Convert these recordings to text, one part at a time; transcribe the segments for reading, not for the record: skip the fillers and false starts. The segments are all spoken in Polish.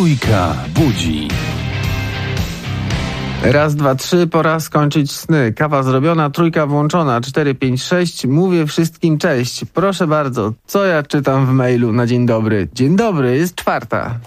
Trójka budzi. Raz, dwa, trzy, pora skończyć sny. Kawa zrobiona, trójka włączona, 4, 5, 6. Mówię wszystkim cześć. Proszę bardzo, co ja czytam w mailu na dzień dobry? Dzień dobry, jest 4.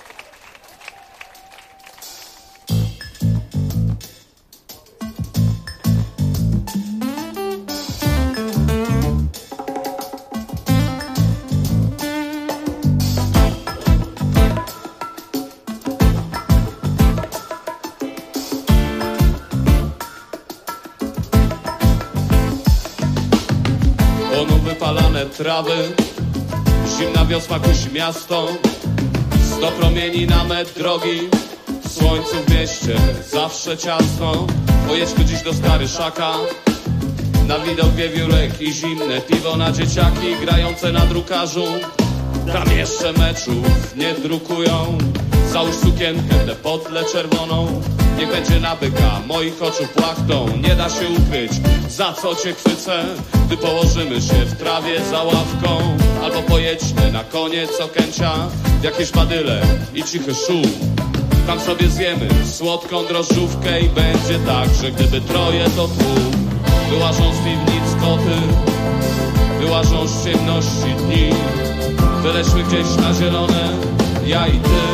Wypalane trawy, zimna wiosna kusi miasto, 100 promieni na metr drogi, w słońcu w mieście zawsze ciasno. Pojedźmy dziś do Stary Szaka, na widok wiewiórek i zimne piwo na dzieciaki grające na drukarzu. Tam jeszcze meczów nie drukują. Załóż sukienkę, tę potlę czerwoną. Niech będzie na byka moich oczu płachtą. Nie da się ukryć, za co cię chwycę, gdy położymy się w trawie za ławką. Albo pojedźmy na koniec Okęcia, w jakieś badyle i cichy szum. Tam sobie zjemy słodką drożdżówkę i będzie tak, że gdyby troje to tłum. Wyłażą z piwnic koty, wyłażą z ciemności dni. Wylećmy gdzieś na zielone, ja i ty.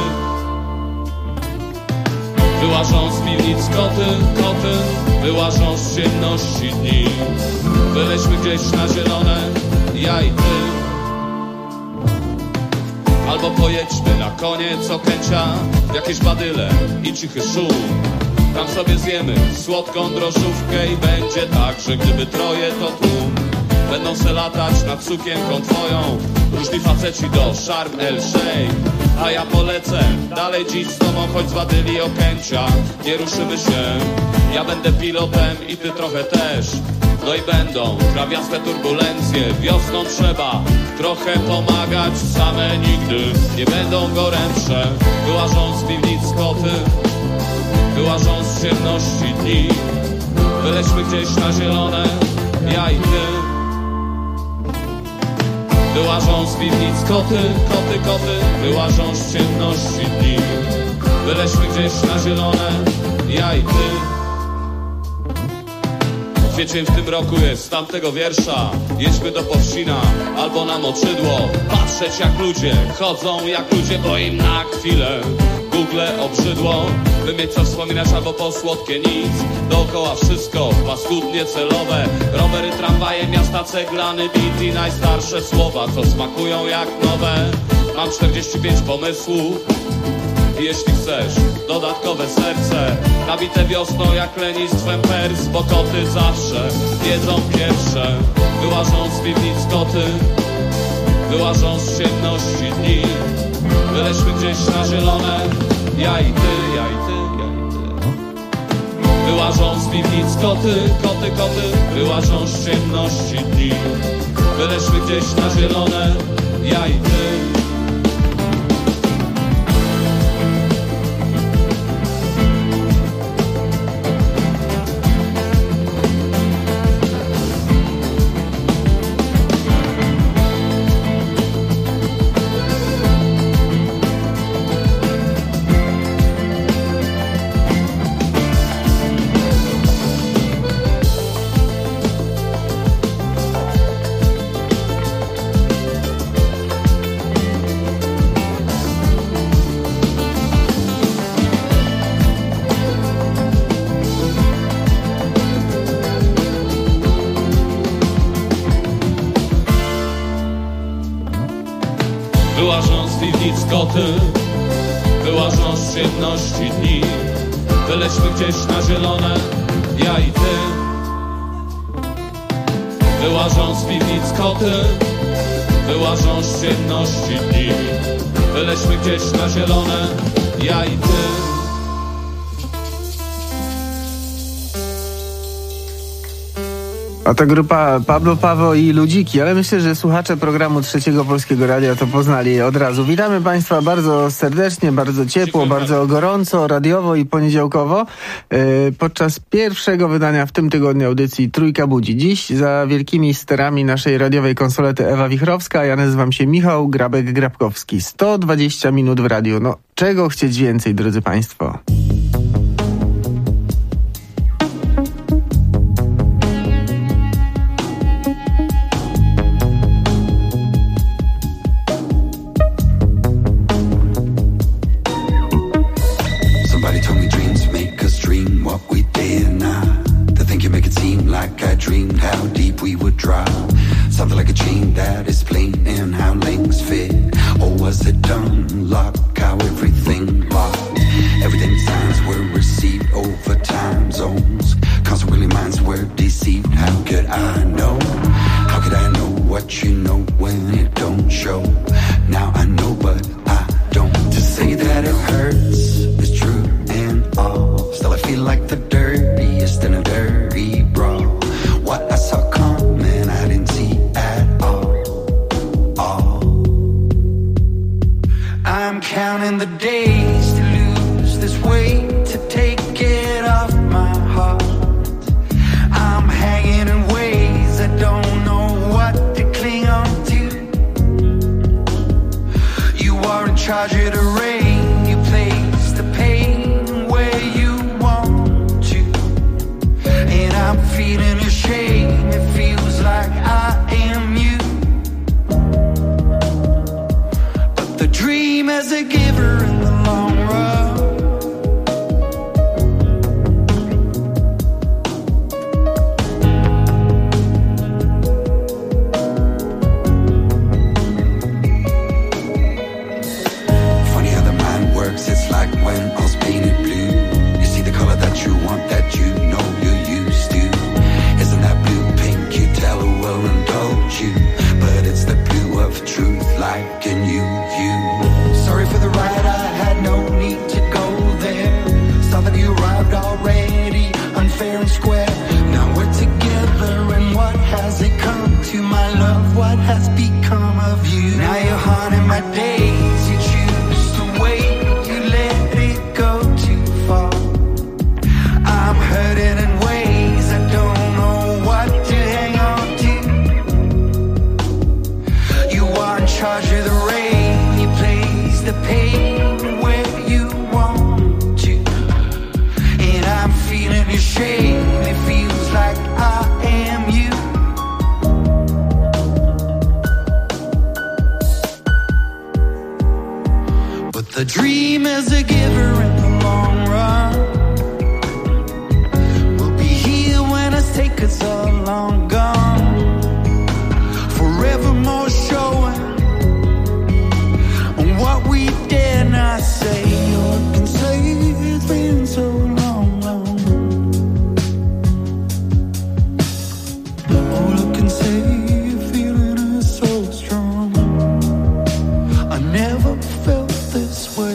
Wyłażą z piwnic koty, koty, wyłażą z ciemności dni. Wylećmy gdzieś na zielone, ja i ty. Albo pojedźmy na koniec Okęcia, w jakieś badyle i cichy szum. Tam sobie zjemy słodką drożdżówkę i będzie tak, że gdyby troje to tłum. Będą se latać nad sukienką twoją różni faceci do Sharm el Sheikh. A ja polecę dalej dziś z tobą, choć z badyli Okęcia nie ruszymy się. Ja będę pilotem i ty trochę też. No i będą trawiaste turbulencje. Wiosną trzeba trochę pomagać, same nigdy nie będą gorętsze. Wyłażą z piwnic koty, wyłażą z ciemności dni. Wylećmy gdzieś na zielone, ja i ty. Wyłażą z piwnic koty, koty, koty, wyłażą z ciemności dni. Wylećmy gdzieś na zielone, ja i ty. Kwiecień w tym roku jest z tamtego wiersza. Jedźmy do Powsina albo na Moczydło. Patrzeć jak ludzie chodzą, jak ludzie, bo im na chwilę Google obrzydło. By mieć co wspominać albo po słodkie nic. Dookoła wszystko paskudnie celowe. Rowery, tramwaje, miasta, ceglany beat i najstarsze słowa, co smakują jak nowe. Mam 45 pomysłów. Jeśli chcesz dodatkowe serce, nabite wiosną jak lenistwem pers, bo koty zawsze jedzą pierwsze. Wyłażą z piwnic koty, wyłażą z ciemności dni. Wylećmy gdzieś na zielone, ja i ty, ja i ty, ja i ty. Wyłażą z piwnic koty, koty, koty, wyłażą z ciemności dni. Wylećmy gdzieś na zielone, ja i ty. Wyłażą z piwnic koty, wyłażą z ciemności dni. Wylećmy gdzieś na zielone, ja i ty. Wyłażą z piwnic koty, wyłażą z ciemności dni. Wylećmy gdzieś na zielone, ja i ty. A ta grupa Pablo Paweł i Ludziki, ale myślę, że słuchacze programu Trzeciego Polskiego Radia to poznali od razu. Witamy Państwa bardzo serdecznie, bardzo ciepło, bardzo gorąco, radiowo i poniedziałkowo podczas pierwszego wydania w tym tygodniu audycji Trójka Budzi. Dziś za wielkimi sterami naszej radiowej konsolety Ewa Wichrowska, a ja nazywam się Michał Grabek-Grabkowski. 120 minut w radiu. No, czego chcieć więcej, drodzy Państwo? Dreamed how deep we would drop, something like a chain that is plain and how links fit. Or was it done? Lock how everything locked. Everything signs were received over time zones. Consequently minds were deceived. How could I know? How could I know what you know when it don't show? Now I know but I don't. To say that it hurts is true and all. Still I feel like the dirtiest in a dirty brawl. What I saw coming, I didn't see at all. I'm counting the days to lose this weight, to take it off my heart. I'm hanging in ways I don't know what to cling on to. You are in charge of the rain, you place the pain where you want to. And I'm feeling your shame, it feels like I am you. But the dream is a giver in the long run. Funny how the mind works, it's like when all's painted blue. You see the color that you want, that you know you're used to. Isn't that blue pink? You tell her will indulge you, but it's the blue of truth, like in you. Sorry for the ride, I had no need to go there. Saw that you arrived already, unfair and square. Now we're together, and what has it come to, my love? What has become of you? Now you're haunting my days. You choose to wait, you let it go too far. I'm hurting in ways I don't know what to hang on to. You are in charge of the rain, you place the pain where you want to. And I'm feeling your shame, it feels like I am you. But the dream is a giver in the long run. We'll be here when it's taken so long gone. Forevermore showing on what we dare not say. Or can say it's been so long. All I can say, feeling is so strong. I never felt this way.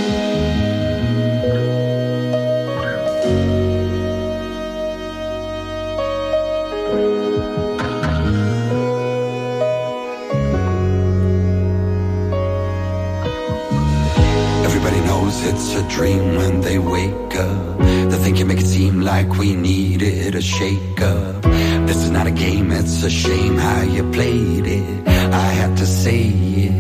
Everybody knows it's a dream when they wake up. They think you make it seem like we needed a shake-up. This is not a game, it's a shame how you played it. I had to say it.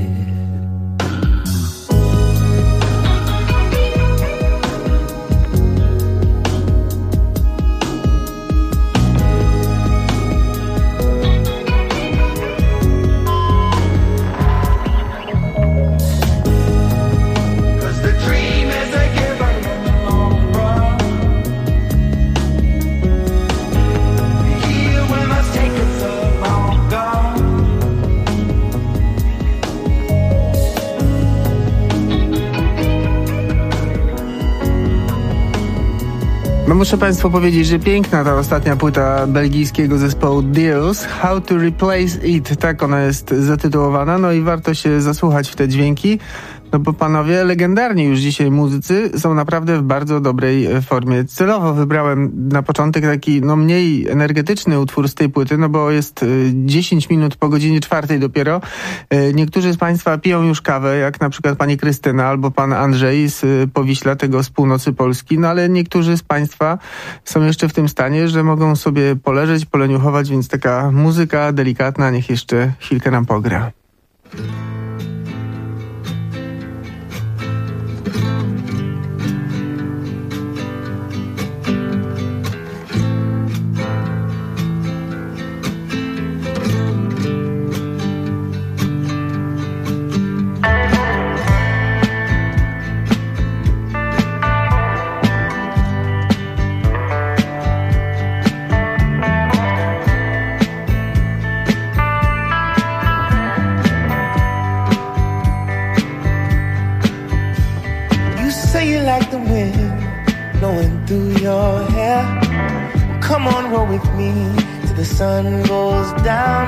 No muszę Państwu powiedzieć, że piękna ta ostatnia płyta belgijskiego zespołu Deals, How to Replace It, tak ona jest zatytułowana, no i warto się zasłuchać w te dźwięki. No bo panowie, legendarni już dzisiaj muzycy są naprawdę w bardzo dobrej formie. Celowo wybrałem na początek taki mniej energetyczny utwór z tej płyty, no bo jest 10 minut po godzinie 4 dopiero. Niektórzy z państwa piją już kawę, jak na przykład pani Krystyna albo pan Andrzej z Powiśla, tego z północy Polski, no ale niektórzy z państwa są jeszcze w tym stanie, że mogą sobie poleżeć, poleniuchować, więc taka muzyka delikatna niech jeszcze chwilkę nam pogra. Sun goes down.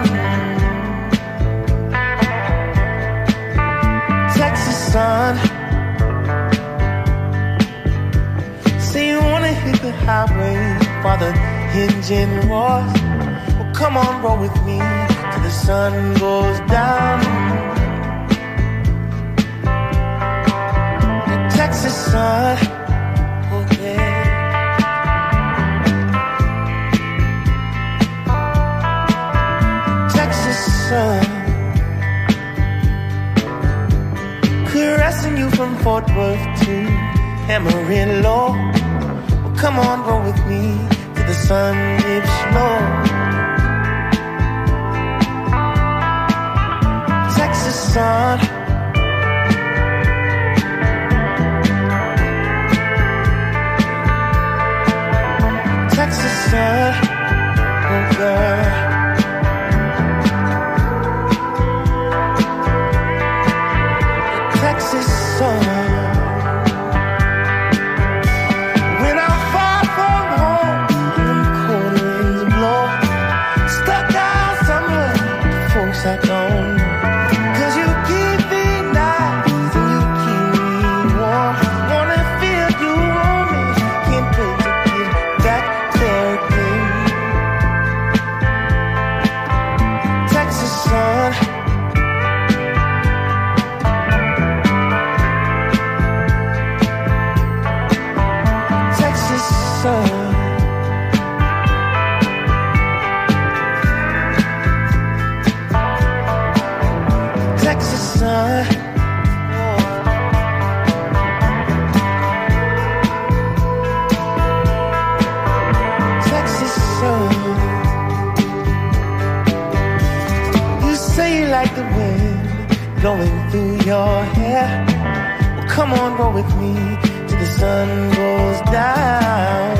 Texas sun. Say you wanna hit the highway while the engine roars. Well, come on, roll with me till the sun goes down. The Texas sun. Oh yeah. Sun, caressing you from Fort Worth to Amarillo. Well, come on, roll with me till the sun dips low. Texas sun. Texas sun, oh girl. When I'm far from home and the cold winds blow, stuck down somewhere with folks I don't know. 'Cause you keep me nice and you keep me warm. Wanna feel you on me, can't wait to get back there again. Texas sun. Texas sun. Texas sun. You say you like the wind blowing through your hair. Well, come on, roll with me till the sun goes down.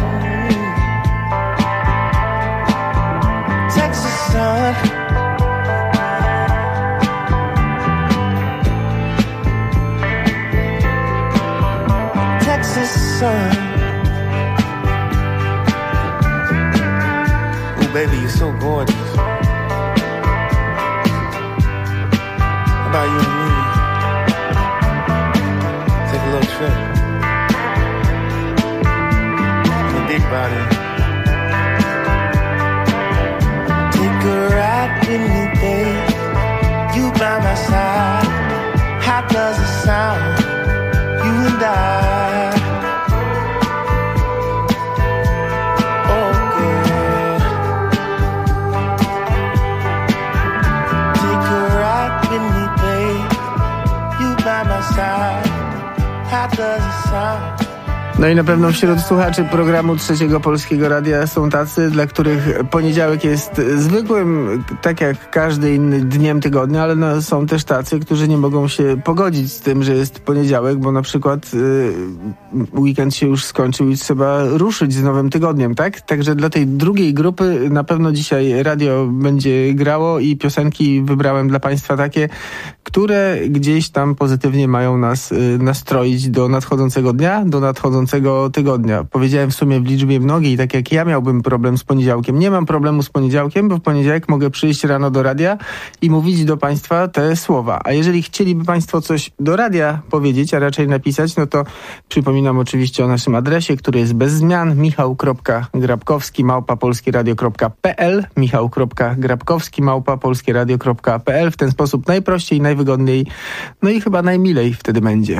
Texas sun. Texas sun. Oh, baby, you're so gorgeous. How about you and me? Take a little trip. The big body. Take a ride with me, babe. You by my side. How does it sound? You and I. Oh, girl. Take a ride with me, babe. You by my side. How does it sound? No i na pewno wśród słuchaczy programu Trzeciego Polskiego Radia są tacy, dla których poniedziałek jest zwykłym, tak jak każdy inny dniem tygodnia, ale no, są też tacy, którzy nie mogą się pogodzić z tym, że jest poniedziałek, bo na przykład weekend się już skończył i trzeba ruszyć z nowym tygodniem, tak? Także dla tej drugiej grupy na pewno dzisiaj radio będzie grało i piosenki wybrałem dla Państwa takie, które gdzieś tam pozytywnie mają nas nastroić do nadchodzącego dnia, do nadchodzącego bieżącego tygodnia. Powiedziałem w sumie w liczbie mnogiej, tak jak ja miałbym problem z poniedziałkiem. Nie mam problemu z poniedziałkiem, bo w poniedziałek mogę przyjść rano do radia i mówić do państwa te słowa. A jeżeli chcieliby państwo coś do radia powiedzieć, a raczej napisać, no to przypominam oczywiście o naszym adresie, który jest bez zmian, michał.grabkowski@polskieradio.pl, michał.grabkowski@polskieradio.pl. W ten sposób najprościej, najwygodniej, no i chyba najmilej wtedy będzie.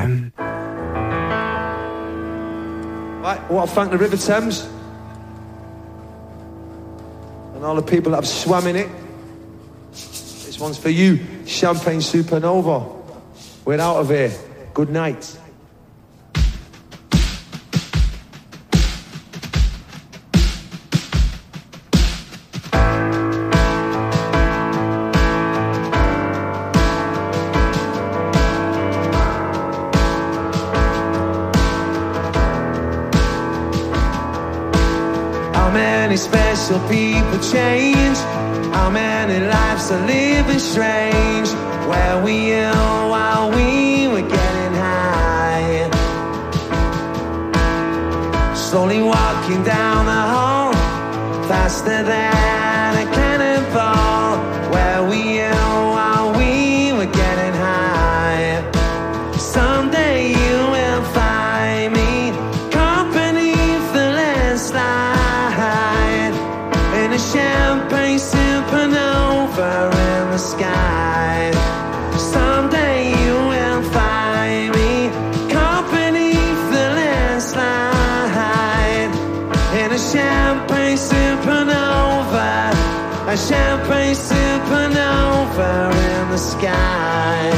Right, I want to thank the River Thames and all the people that have swam in it. This one's for you, Champagne Supernova. We're out of here. Good night. Special people change. How many lives are living strange? Where were you while we were getting high? Slowly walking down the hall, faster than a cannonball. Where were you while we were getting high? Someday you will find me caught beneath the landslide. Champagne supernova in the sky. Someday you will find me caught beneath the landslide. In a champagne supernova, a champagne supernova in the sky.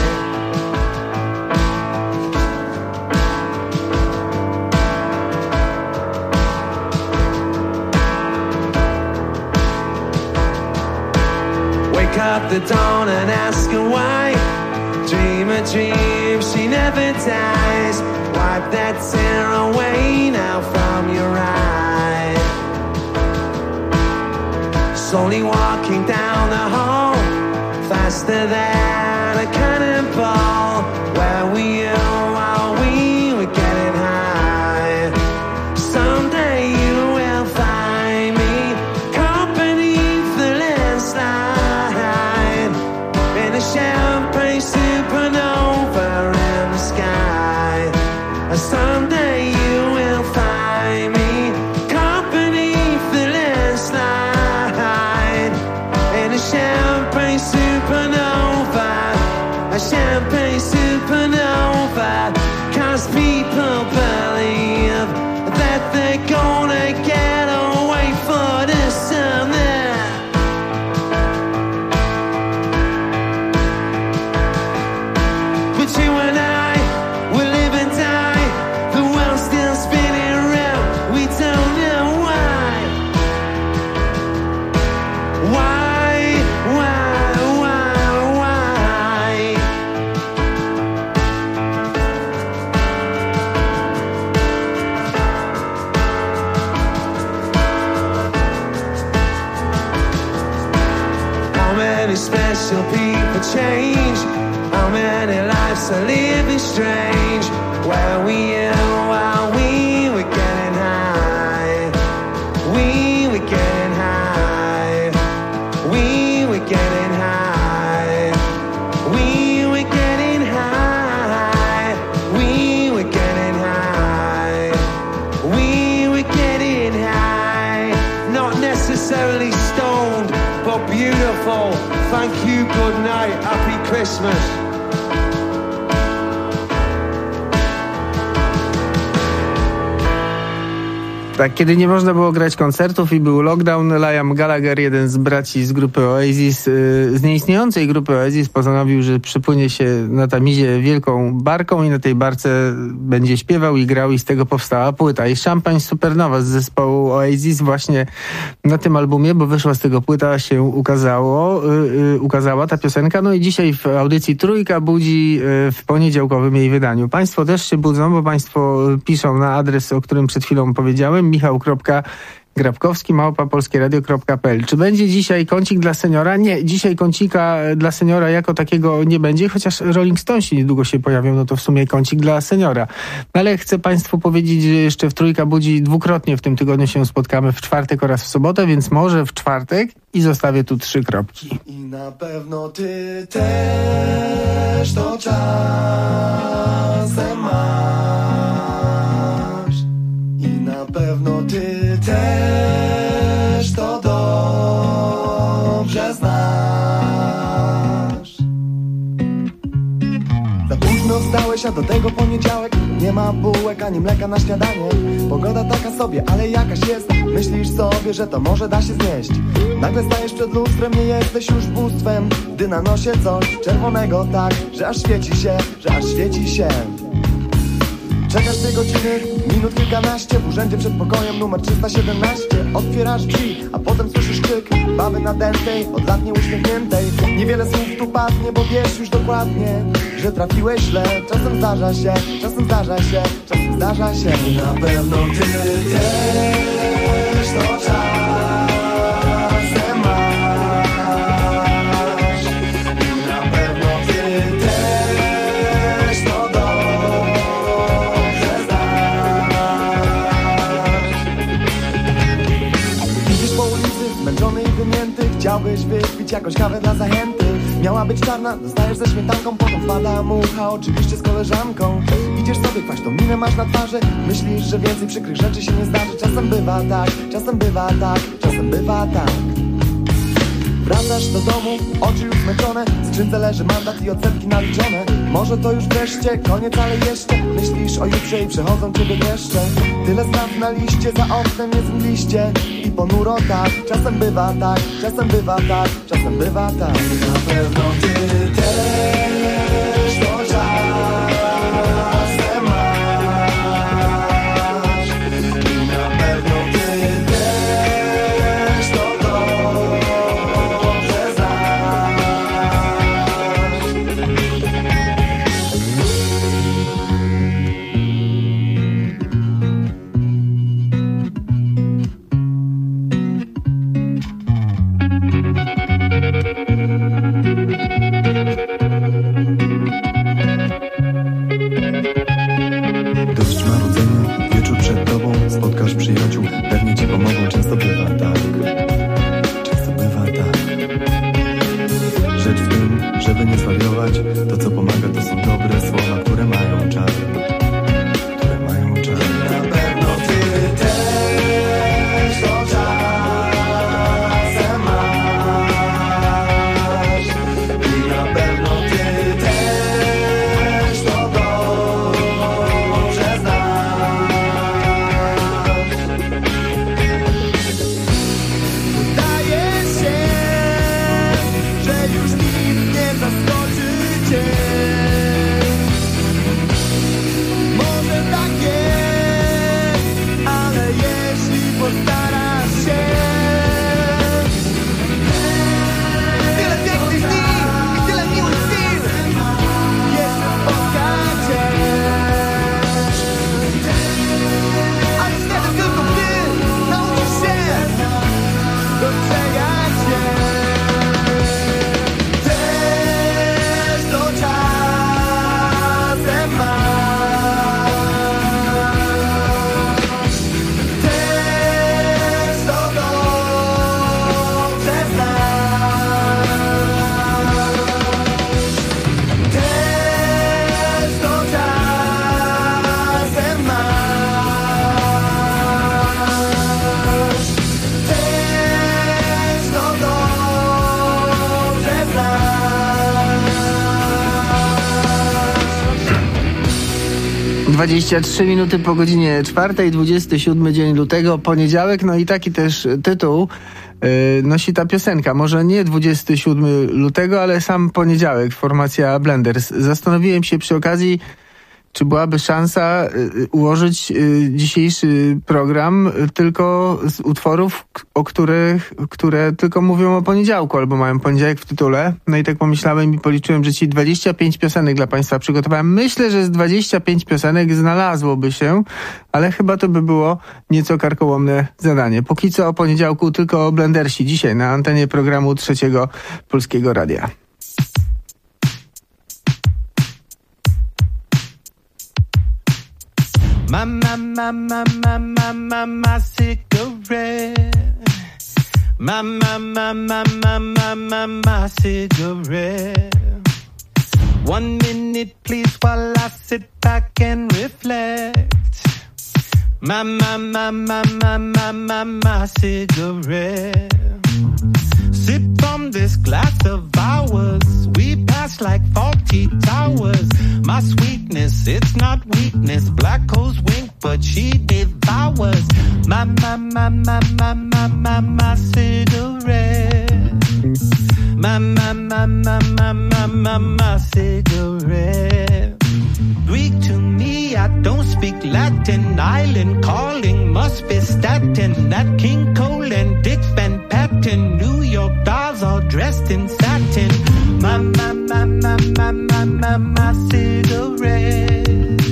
Up the dawn and ask her why. Dream a dream, she never dies. Wipe that tear away now from your eye. Slowly walking down the hall, faster than a cannonball. Where were you while we were getting high? Someday you will find me caught beneath the landslide. Champagne supernova in the sky. Someday you will find me caught beneath the landslide. In a champagne supernova, a champagne supernova. 'Cause people believe that they're gonna get away for this and that. You and I will live and die. The world's still spinning around. We don't know why. Why? How many special people change? How many lives are living strange? Where were you while we were getting high? We were getting high. We were getting high. We were getting high. We were getting high. We were getting high. Not necessarily stoned, but beautiful. Thank you, good night, happy Christmas. Tak, kiedy nie można było grać koncertów i był lockdown, Liam Gallagher, jeden z braci z grupy Oasis, z nieistniejącej grupy Oasis, postanowił, że przypłynie się na Tamizie wielką barką i na tej barce będzie śpiewał i grał i z tego powstała płyta. I Champagne Supernova z zespołu Oasis właśnie na tym albumie, bo wyszła z tego płyta, się ukazała ta piosenka. No i dzisiaj w audycji Trójka budzi w poniedziałkowym jej wydaniu. Państwo też się budzą, bo państwo piszą na adres, o którym przed chwilą powiedziałem, michał.grabkowski grabkowski@polskieradio.pl. Czy będzie dzisiaj kącik dla seniora? Nie, dzisiaj kącika dla seniora jako takiego nie będzie, chociaż Rolling Stonesi niedługo się pojawią, no to w sumie kącik dla seniora. Ale chcę Państwu powiedzieć, że jeszcze w Trójka Budzi dwukrotnie w tym tygodniu się spotkamy, w czwartek oraz w sobotę, więc może w czwartek i zostawię tu 3 kropki. I na pewno ty też to czasem masz. I na pewno ty też to dobrze znasz. Za późno wstałeś, a do tego poniedziałek. Nie ma bułek ani mleka na śniadanie. Pogoda taka sobie, ale jakaś jest. Myślisz sobie, że to może da się znieść. Nagle stajesz przed lustrem, nie jesteś już bóstwem. Gdy na nosie coś czerwonego tak, że aż świeci się, że aż świeci się. Czekasz 2 godziny, minut kilkanaście w urzędzie przed pokojem numer 317. Otwierasz drzwi, a potem słyszysz krzyk baby nadętej, od lat nieuśmiechniętej. Niewiele słów tu padnie, bo wiesz już dokładnie, że trafiłeś źle. Czasem zdarza się, czasem zdarza się, czasem zdarza się. I na pewno ty też to czasem masz. I na pewno ty też to dobrze znasz. Idziesz po ulicy, zmęczony i wymięty. Chciałbyś wypić jakąś kawę dla zachęty. Miała być czarna, dostajesz ze śmietanką. Potem wpada mucha, oczywiście z koleżanką. Idziesz sobie, kwaśną minę masz na twarzy. Myślisz, że więcej przykrych rzeczy się nie zdarzy. Czasem bywa tak, czasem bywa tak, czasem bywa tak. Wracasz do domu, oczy już zmęczone. W skrzynce leży mandat i odsetki naliczone. Może to już wreszcie koniec, ale jeszcze myślisz o jutrze i przechodzą ciebie deszcze. Tyle spraw na liście, za oknem jest mgliście i ponuro tak. Czasem bywa tak, czasem bywa tak, czasem bywa tak. Na pewno ty też to czasem masz. I na pewno ty też to dobrze znasz. Dość marudzenia, wieczór przed tobą. Spotkasz przyjaciół, pewnie ci pomogą. Często bywa tak, często bywa tak. Rzecz w tym, żeby nie zwariować. To co pomaga to są dobre słowa, które mają czar. Które mają czar. Na pewno ty też to czasem masz. I na pewno ty też to dobrze znasz. Wydaje się, że już nikt nie zaskoczy cię. Może tak jest, ale jeśli postarasz się. Tyle pięknych dni i tyle miłych chwil jeszcze spotka cię. A niestety tylko ty nauczysz się dostrzegać się. Też to czasem masz. Też to dobrze znasz. Też to czasem masz. Też to dobrze znasz. 23 minuty po godzinie 4, 27 dzień lutego, poniedziałek, no i taki też tytuł nosi ta piosenka. Może nie 27 lutego, ale sam poniedziałek, formacja Blenders. Zastanowiłem się przy okazji, czy byłaby szansa ułożyć dzisiejszy program tylko z utworów, które tylko mówią o poniedziałku albo mają poniedziałek w tytule. No i tak pomyślałem i policzyłem, że ci 25 piosenek dla Państwa przygotowałem. Myślę, że z 25 piosenek znalazłoby się, ale chyba to by było nieco karkołomne zadanie. Póki co o poniedziałku tylko o Blendersi dzisiaj na antenie programu Trzeciego Polskiego Radia. My cigarette. My cigarette. 1 minute, please, while I sit back and reflect. My cigarette. Sip from this glass of ours. We pass like 40 towers. My sweetness, it's not weakness. Black holes wink, but she devours. My cigarette. My cigarette. Greek to me, I don't speak Latin. Island calling, must be statin. Nat King Cole and Dick Van Patten. New York dolls all dressed in satin. My cigarette.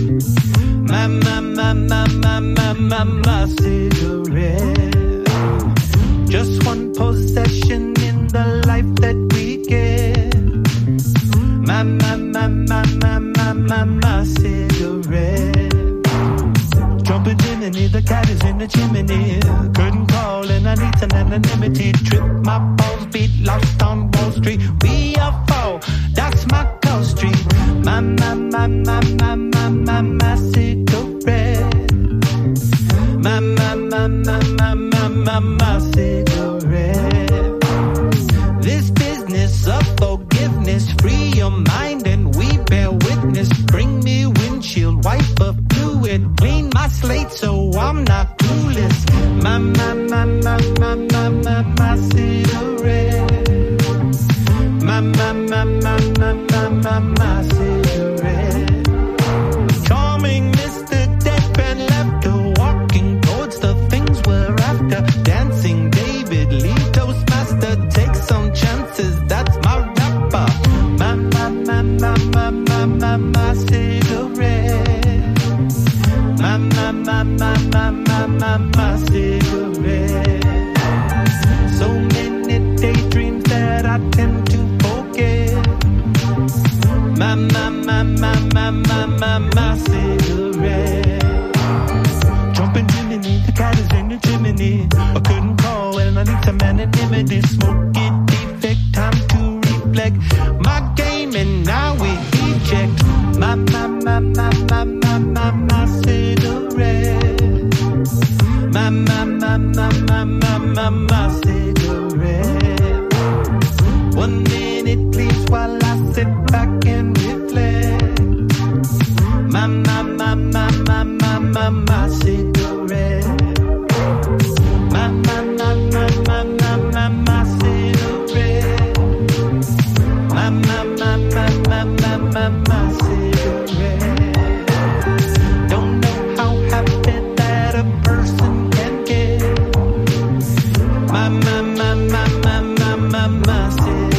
My cigarette. Just one possession in the life that we get. My cigarette. Jumping Jiminy, the cat is in the chimney. Curtain call and I need some anonymity. Trip, my balls beat, lost on Wall Street. We are fall, that's my call street. My cigarette. My cigarette. This business of forgiveness, free your mind and we bear witness. Bring me windshield wiper fluid, clean my slate so I'm not clueless. My cigarette. My cigarette. Charming Mr. Deadpan left her walking towards the things we're after. Dancing David Lee, Toastmaster, take some chances, that's my rapper. My cigarette. My cigarette. So many daydreams that I tend to forget. My cigarette. Jumping Jiminy, the cat is in the chimney. I couldn't call and I need some anonymity. Smoky defect, time to reflect. My game and now we eject. My cigarette. My cigarette. 1 minute, please, while I sit back and reflect. My cigarette. My cigarette. My cigarette. Don't know how happy that a person can get. My cigarette.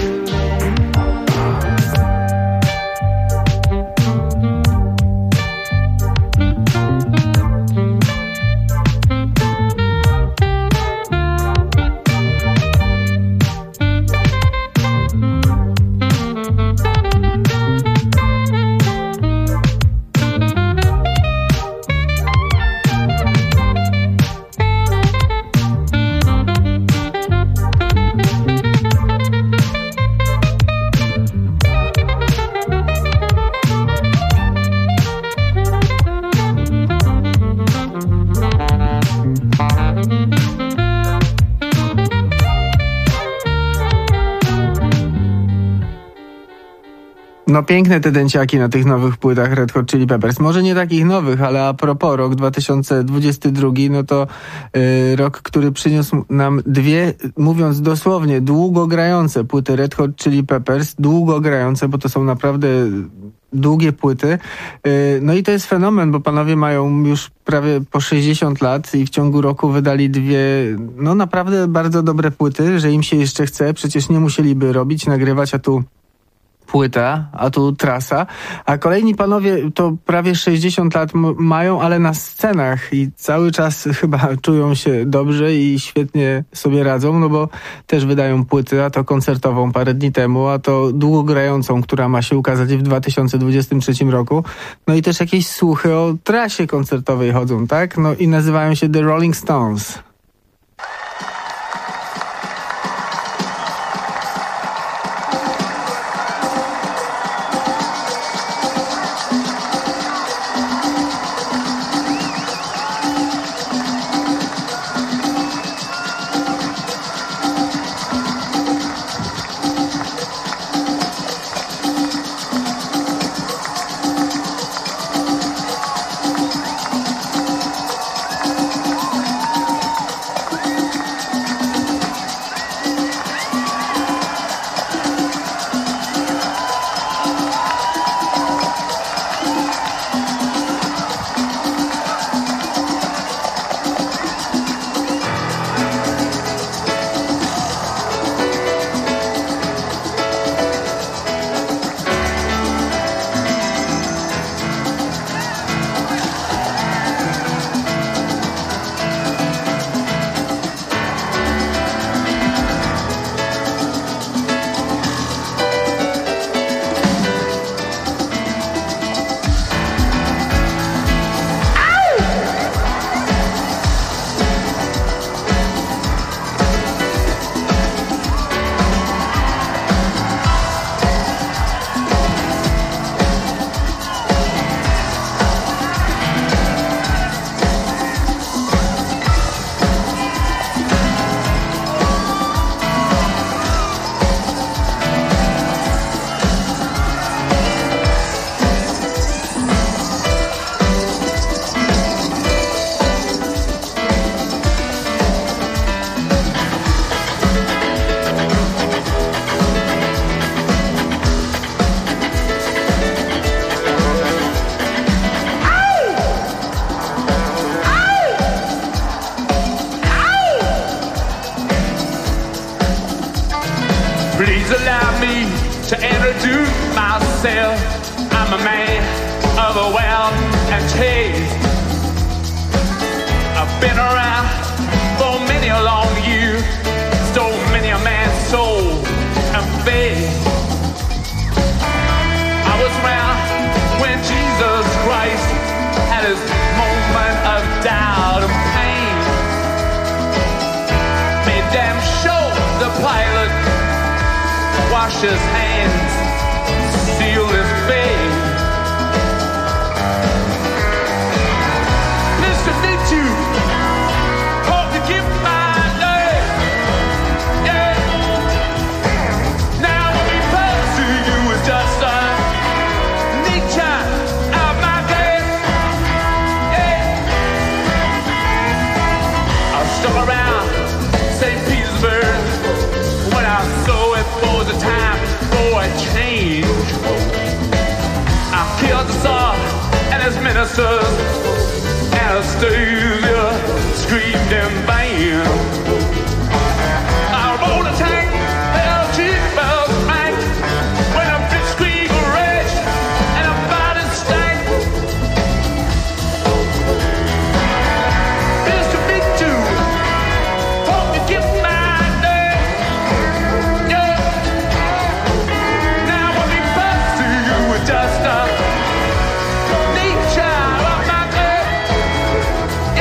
No piękne te dęciaki na tych nowych płytach Red Hot Chili Peppers. Może nie takich nowych, ale a propos, rok 2022, no to rok, który przyniósł nam dwie, mówiąc dosłownie, długo grające płyty Red Hot Chili Peppers. Długo grające, bo to są naprawdę długie płyty. No i to jest fenomen, bo panowie mają już prawie po 60 lat i w ciągu roku wydali 2, no naprawdę bardzo dobre płyty, że im się jeszcze chce. Przecież nie musieliby nagrywać, a tu płyta, a tu trasa, a kolejni panowie to prawie 60 lat mają, ale na scenach i cały czas chyba czują się dobrze i świetnie sobie radzą, no bo też wydają płyty, a to koncertową parę dni temu, a to długogrającą, która ma się ukazać w 2023 roku. No i też jakieś słuchy o trasie koncertowej chodzą, tak? No i nazywają się The Rolling Stones. Please allow me to introduce myself. I'm a man of a wealth and taste. I've been around for many a long year, stole many a man's soul and faith. I was around when Jesus Christ had his moment of doubt and pain. Made them show the pilot, wash his hands, seal his fate. Nice to meet you. Hope you give my name. Yeah. Now what we pass to you is just a neat time out my day. Yeah. I stuck around St. Petersburg when I saw it for the time for a change. I killed the Tsar and his ministers. Anastasia screamed in vain. I rolled a tank, hell cheap bells rang. When a blitzkrieg raged and a body stank. Nice to meet you. Hope you get my name. Yeah. Now what we pass to you is just a neat child of my day.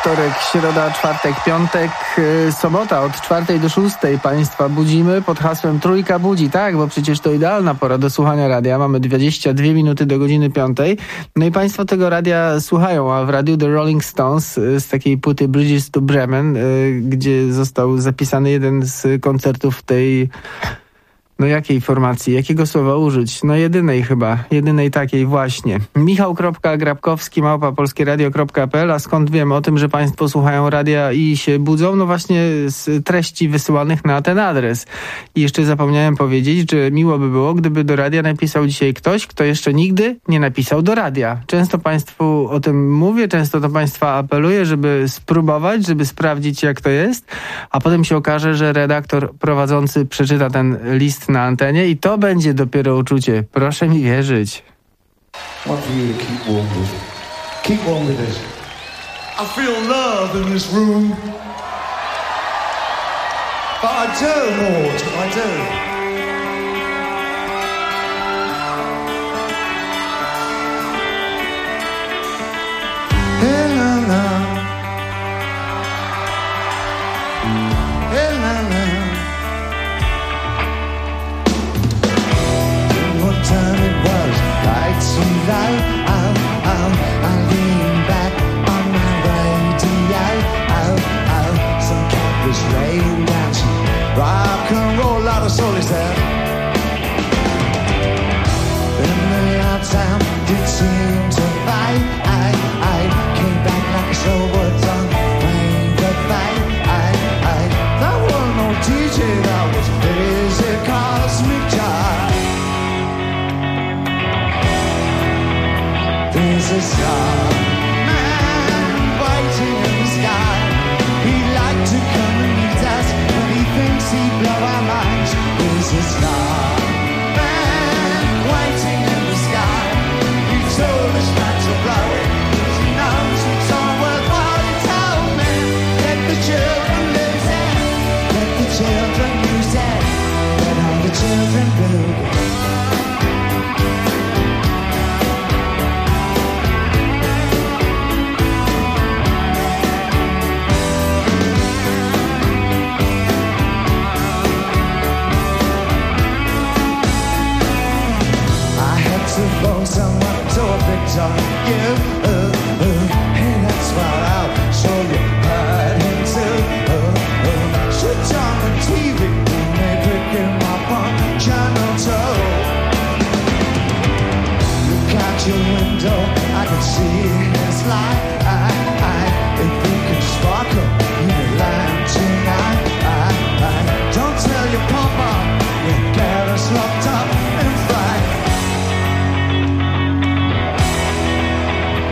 wtorek, środa, czwartek, piątek, sobota od 4 do 6 Państwa budzimy pod hasłem Trójka budzi, tak, bo przecież to idealna pora do słuchania radia. Mamy 22 minuty do godziny 5. No i Państwo tego radia słuchają, a w radiu The Rolling Stones z takiej płyty Bridges to Bremen, gdzie został zapisany jeden z koncertów tej... No jakiej formacji? Jakiego słowa użyć? No jedynej chyba. Jedynej takiej właśnie. Michał.Grabkowski@polskieradio.pl. A skąd wiem o tym, że Państwo słuchają radia i się budzą? No właśnie z treści wysyłanych na ten adres. I jeszcze zapomniałem powiedzieć, że miło by było, gdyby do radia napisał dzisiaj ktoś, kto jeszcze nigdy nie napisał do radia. Często Państwu o tym mówię, często do Państwa apeluję, żeby spróbować, żeby sprawdzić, jak to jest, a potem się okaże, że redaktor prowadzący przeczyta ten list na antenie i to będzie dopiero uczucie. Proszę mi wierzyć. Want for you to keep warm with it. Keep warm with it. I feel love in this room. But I do, Maud, I do. Hey, la, la. Hey, la, la. Time it was lights and light. I lean back on my radio. Some cat was laying down some rock and roll. A lot of soul is there. Then the loud sound did seem to fight. I came back like a sober tongue playing the fight. That wasn't no DJ, that was busy cosmic jive. There's a starman waiting in the sky. He'd like to come and meet us, but he thinks he'd blow our minds. There's a starman waiting in the sky. He told us not to blow it, 'cause he knows it's all worthwhile. He told me, let the children lose it, let the children use it, let all the children boogie. Someone to a bit on you, hey, that's what I'll show you. Heard him too. Switch on the TV, they pick him up on channel 2. Look out your window, I can see his light. If we could sparkle in the line tonight, don't tell your papa, you get us locked up and fright.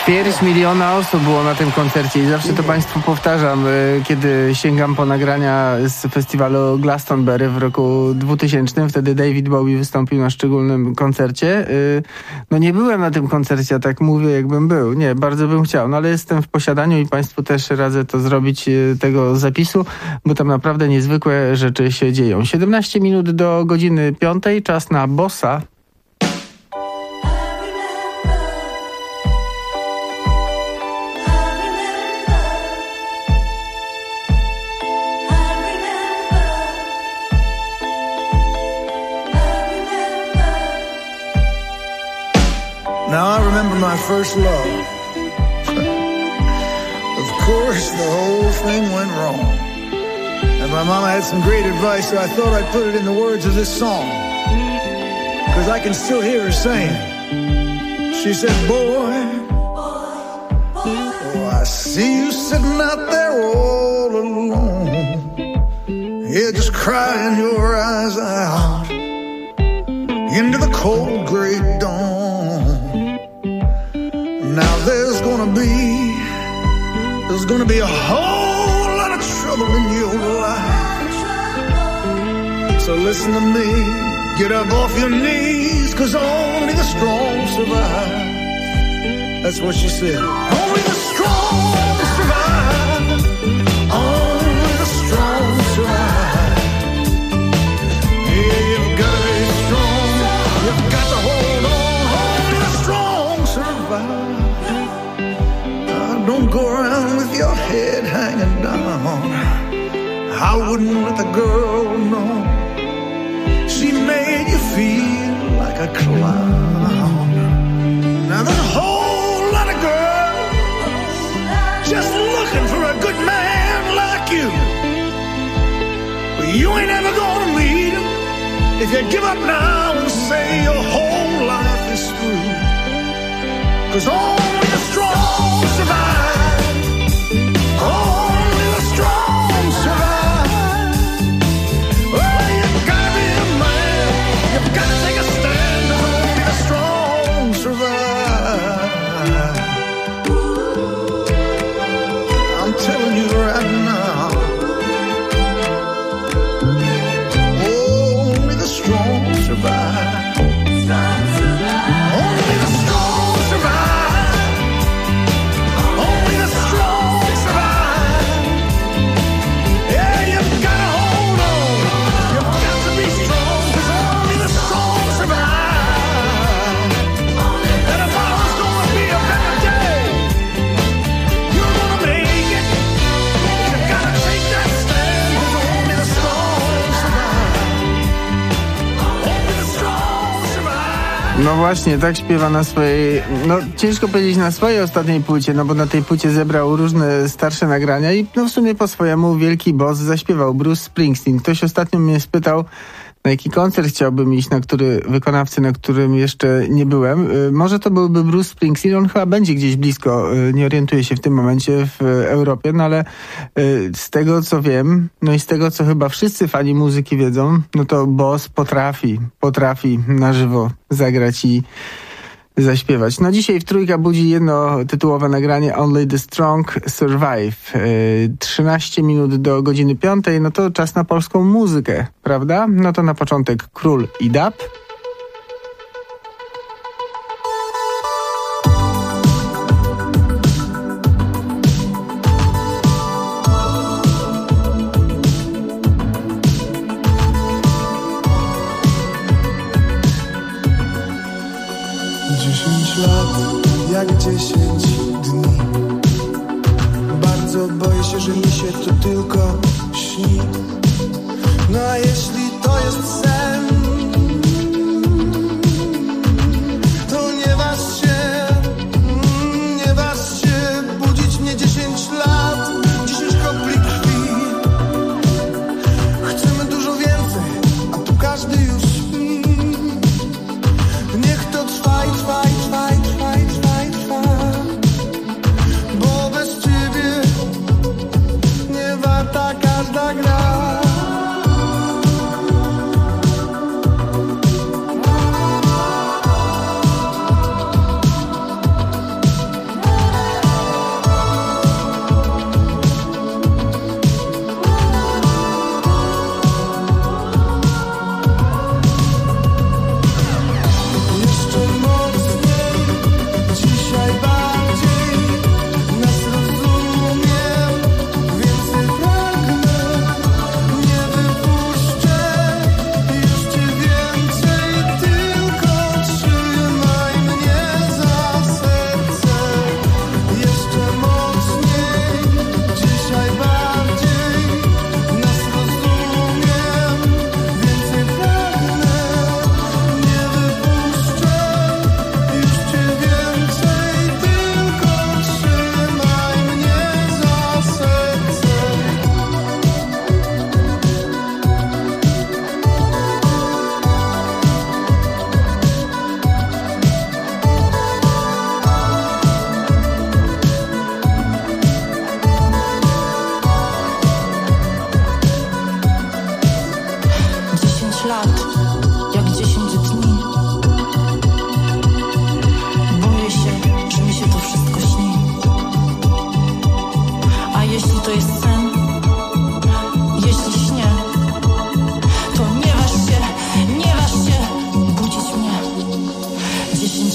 Ćwierć miliona osób było na tym koncercie i zawsze to Państwu powtarzam, kiedy sięgam po nagrania z festiwalu Glastonbury w roku 2000. Wtedy David Bowie wystąpił na szczególnym koncercie. No nie byłem na tym koncercie, a tak mówię jakbym był. Nie, bardzo bym chciał, no ale jestem w posiadaniu i Państwu też radzę to zrobić, tego zapisu, bo tam naprawdę niezwykłe rzeczy się dzieją. 17 minut do godziny 5, czas na Bossa. Now I remember my first love. Of course, the whole thing went wrong. And my mama had some great advice, so I thought I'd put it in the words of this song. Because I can still hear her saying. She said, boy, oh, I see you sitting out there all alone. Yeah, just crying your eyes out into the cold gray dawn. Now there's gonna be a whole lot of trouble in your life. So listen to me, get up off your knees, 'cause only the strong survive. That's what she said. Only the strong survive. Only the strong survive. Yeah, you've got to be strong. You've got to hold on. Only the strong survive. Don't go around with your head hanging down. I wouldn't let the girl know she made you feel like a clown. Now there's a whole lot of girls just looking for a good man like you. But you ain't ever gonna meet him if you give up now and say your whole life is through. 'Cause only the strong survive. Only the strong survive. Oh, you've gotta be a man. You've gotta take a stand. 'Cause only the strong survive. I'm telling you right now. Only the strong survive. Only the strong survive. Only the strong survive. Yeah, you've got to hold on. You've got to be strong, 'cause only the strong survive. And tomorrow's gonna be a better day. You're gonna make it. You've got to take that stand, 'cause only the strong survive. Only the strong survive. No właśnie, tak śpiewa na swojej, no ciężko powiedzieć na swojej ostatniej płycie, no bo na tej płycie zebrał różne starsze nagrania i no w sumie po swojemu wielki boss zaśpiewał Bruce Springsteen. Ktoś ostatnio mnie spytał, na jaki koncert chciałbym iść, wykonawcy, na którym jeszcze nie byłem. Może to byłby Bruce Springsteen, on chyba będzie gdzieś blisko, nie orientuję się w tym momencie w Europie, no ale z tego co wiem, no i z tego co chyba wszyscy fani muzyki wiedzą, no to boss potrafi na żywo zagrać i zaśpiewać. No dzisiaj w Trójka budzi jedno tytułowe nagranie Only the Strong Survive. 13 minut do godziny 5, no to czas na polską muzykę, prawda? No to na początek Król i Dab. Jak 10 dni. Bardzo boję się, że mi się to tylko śni. No a jeśli to jest sen, to nie waż się budzić mnie 10 lat, 10 kropli krwi. Chcemy dużo więcej, a tu każdy już śpi. Niech to trwa i trwa i trwa i trwa i trwa i trwa. Bo bez ciebie nie warta każda gra.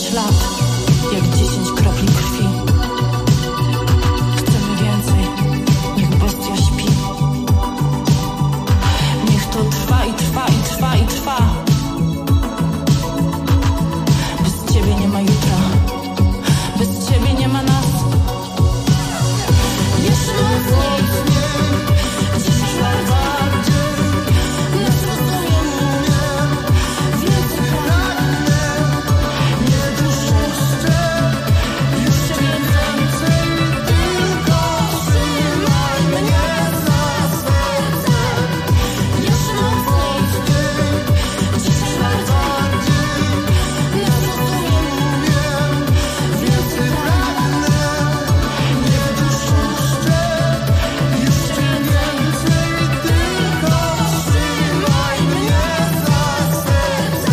ślad, jak 10 kropli krwi. Chcemy więcej, niech bestia śpi. Niech to trwa i trwa i trwa i trwa. Bez ciebie nie ma jutra, bez ciebie nie ma nas. Jeszcze mocniej, dziś trwa bardziej. Nas rozumiem, więcej pragnę. Nie duszę, jeszcze więcej. Tylko trzymaj mnie za serce. Jeszcze mocniej, dziś trwa bardziej. Nas rozumiem, więcej pragnę. Nie duszę, jeszcze więcej. Tylko trzymaj mnie za serce.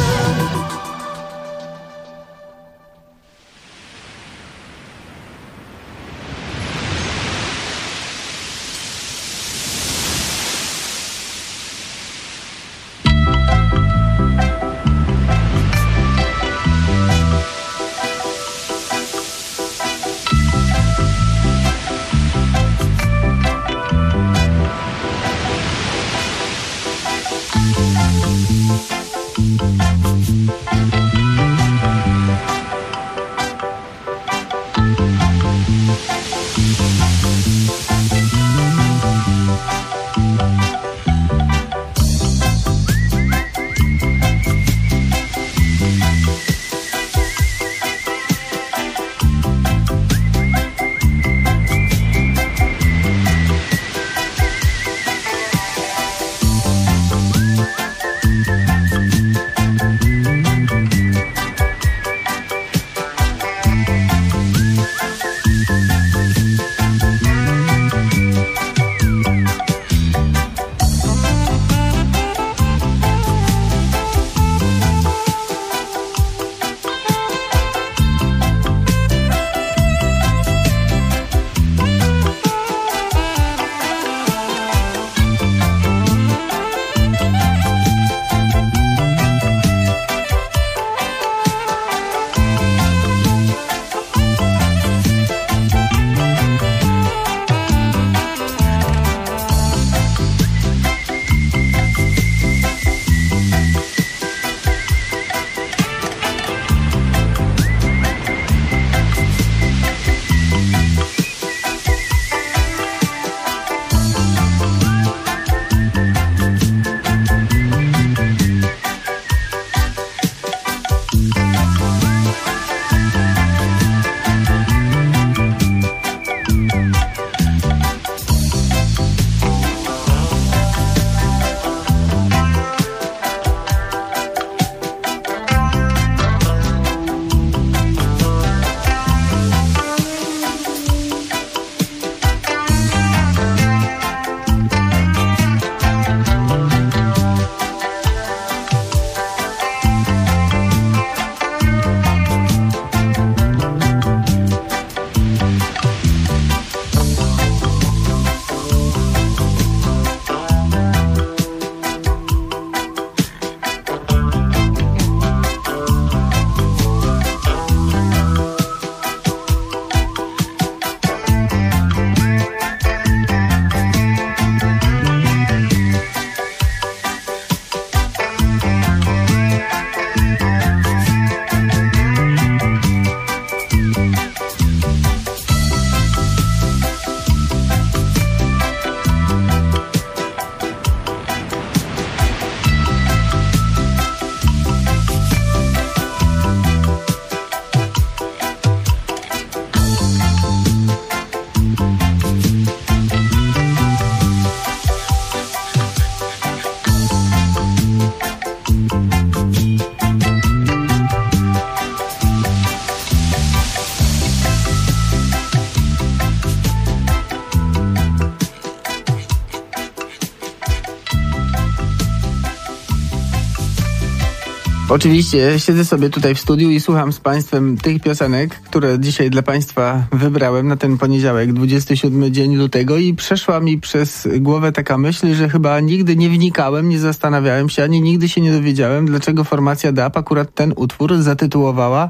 Oczywiście siedzę sobie tutaj w studiu i słucham z Państwem tych piosenek, które dzisiaj dla Państwa wybrałem na ten poniedziałek, 27 dzień lutego, i przeszła mi przez głowę taka myśl, że chyba nigdy nie wnikałem, nie zastanawiałem się, ani nigdy się nie dowiedziałem, dlaczego formacja DAP akurat ten utwór zatytułowała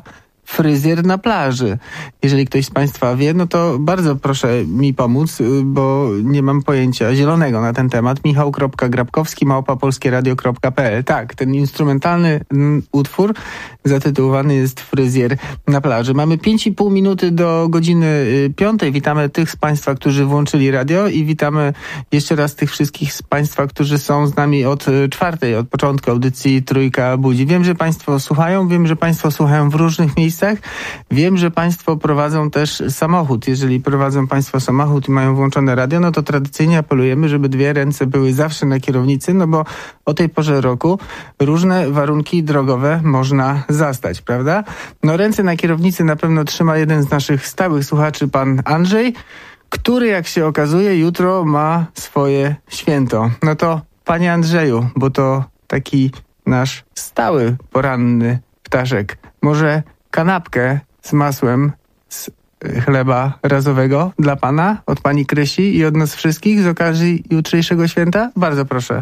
fryzjer na plaży. Jeżeli ktoś z Państwa wie, no to bardzo proszę mi pomóc, bo nie mam pojęcia zielonego na ten temat. michał.grabkowski@polskieradio.pl. Tak, ten instrumentalny utwór zatytułowany jest Fryzjer na plaży. Mamy 5,5 minuty do godziny 5. Witamy tych z Państwa, którzy włączyli radio i witamy jeszcze raz tych wszystkich z Państwa, którzy są z nami od 4, od początku audycji Trójka Budzi. Wiem, że Państwo słuchają, wiem, że Państwo słuchają w różnych miejscach. Wiem, że Państwo prowadzą też samochód. Jeżeli prowadzą Państwo samochód i mają włączone radio, no to tradycyjnie apelujemy, żeby 2 ręce były zawsze na kierownicy, no bo o tej porze roku różne warunki drogowe można zastać, prawda? No ręce na kierownicy na pewno trzyma jeden z naszych stałych słuchaczy, pan Andrzej, który, jak się okazuje, jutro ma swoje święto. No to panie Andrzeju, bo to taki nasz stały poranny ptaszek, może kanapkę z masłem z chleba razowego dla pana, od pani Krysi i od nas wszystkich z okazji jutrzejszego święta? Bardzo proszę.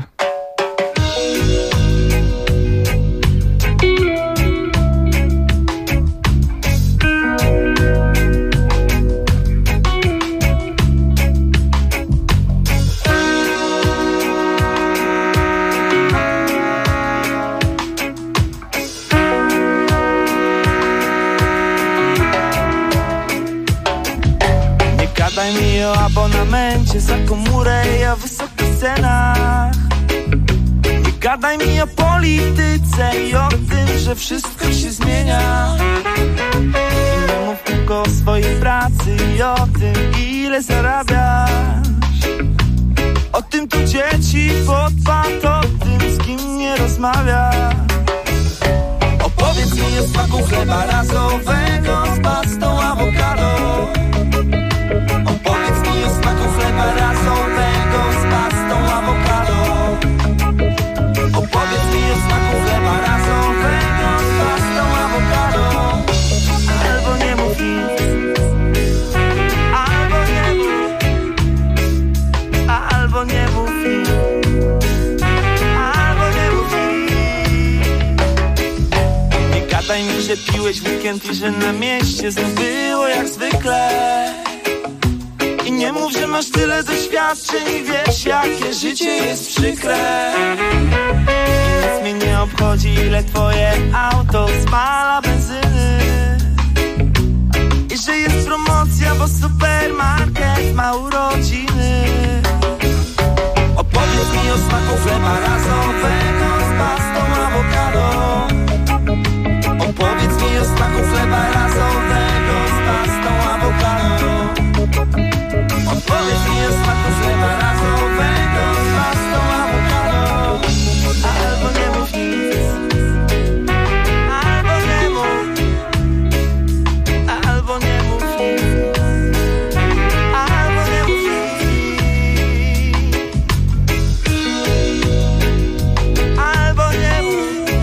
Gadaj mi o abonamencie za komórę i o wysokich cenach. Nie gadaj mi o polityce i o tym, że wszystko się zmienia. I nie mów tylko o swojej pracy i o tym, ile zarabiasz. O tym, tu dzieci podpad, o tym, z kim nie rozmawiasz. Opowiedz mi o smaku chleba razowego z pastą awokado. Opowiedz mi o smaku chleba razowego z pastą awokado. Opowiedz mi o smaku chleba razowego z pastą awokado. Albo nie mów nic, albo nie mów, albo nie mów nic, albo nie mów nic. Nie gadaj mi, że piłeś w weekend i że na mieście znów było jak zwykle. I nie mów, że masz tyle doświadczeń i wiesz, jakie życie jest przykre. I nic mnie nie obchodzi, ile twoje auto spala benzyny. I że jest promocja, bo supermarket ma urodziny. Opowiedz mi o smaku chleba razowego z pastą awokado. Opowiedz mi o smaku chleba razowego z pastą awokado. Opowiedz mi o smaku chleba razowego z pastą awokado. Albo nie mów nic, albo nie mów, albo nie mów nic, albo nie mów nic, albo nie mów.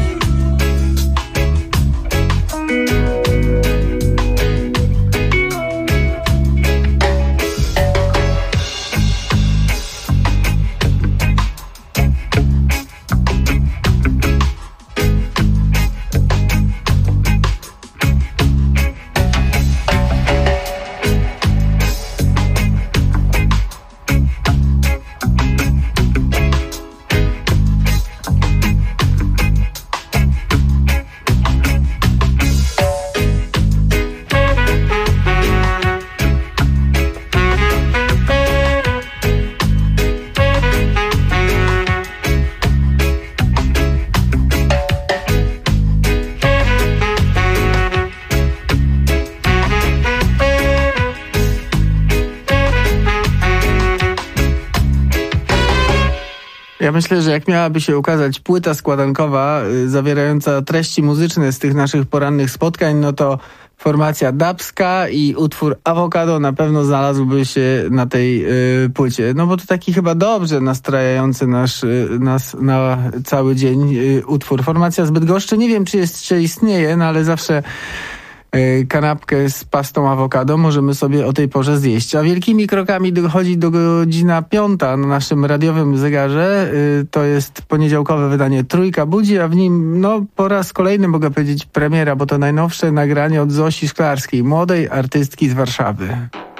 Ja myślę, że jak miałaby się ukazać płyta składankowa zawierająca treści muzyczne z tych naszych porannych spotkań, no to formacja Dubska i utwór Awokado na pewno znalazłby się na tej płycie. No bo to taki chyba dobrze nastrajający nas na cały dzień utwór. Formacja z Bydgoszczy, nie wiem czy istnieje, no ale zawsze kanapkę z pastą awokado możemy sobie o tej porze zjeść. A wielkimi krokami dochodzi do godzina 5 na naszym radiowym zegarze. To jest poniedziałkowe wydanie Trójka Budzi, a w nim po raz kolejny mogę powiedzieć premiera, bo to najnowsze nagranie od Zosi Szklarskiej, młodej artystki z Warszawy.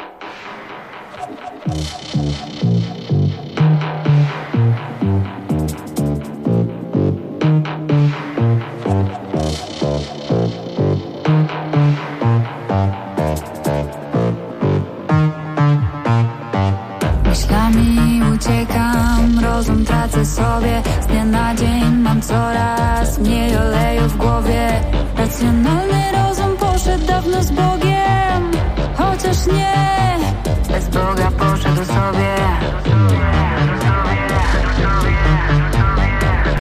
Rozum tracę sobie, z dnia na dzień mam coraz mniej oleju w głowie. Racjonalny rozum poszedł dawno z Bogiem, chociaż nie bez Boga poszedł sobie.